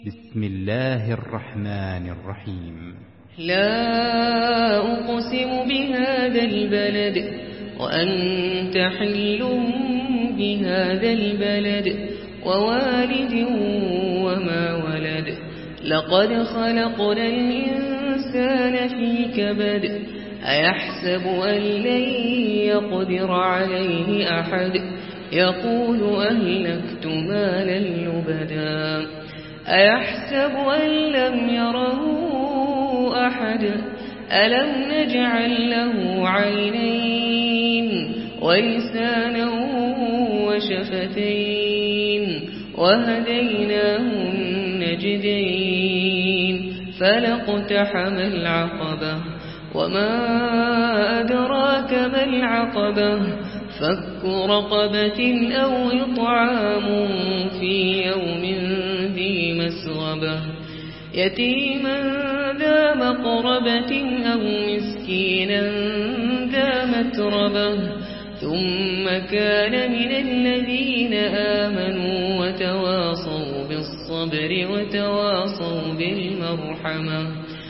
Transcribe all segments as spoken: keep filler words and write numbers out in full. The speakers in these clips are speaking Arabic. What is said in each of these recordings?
بسم الله الرحمن الرحيم. لا أقسم بهذا البلد وأنت حل بهذا البلد ووالد وما ولد لقد خلقنا الإنسان في كبد أيحسب أن لن يقدر عليه أحد يقول أهلكت مالا لبدا أيحسب أن لم يره أحد ألم نجعل له عينين ولسانا وشفتين وهديناه النجدين فلاقتحم العقبة وما أدراك ما العقبة فك رقبة أو إطعام في يوم ذي مسغبة يتيما ذا مقربة أو مسكينا ذا متربة ثم كان من الذين آمنوا وتواصوا بالصبر وتواصوا بالمرحمة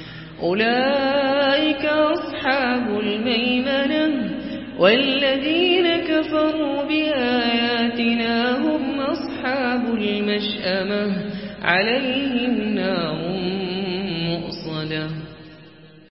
أولئك أصحاب الميمنة والذين كفروا بآياتنا هم أصحاب المشأمة عليهم نار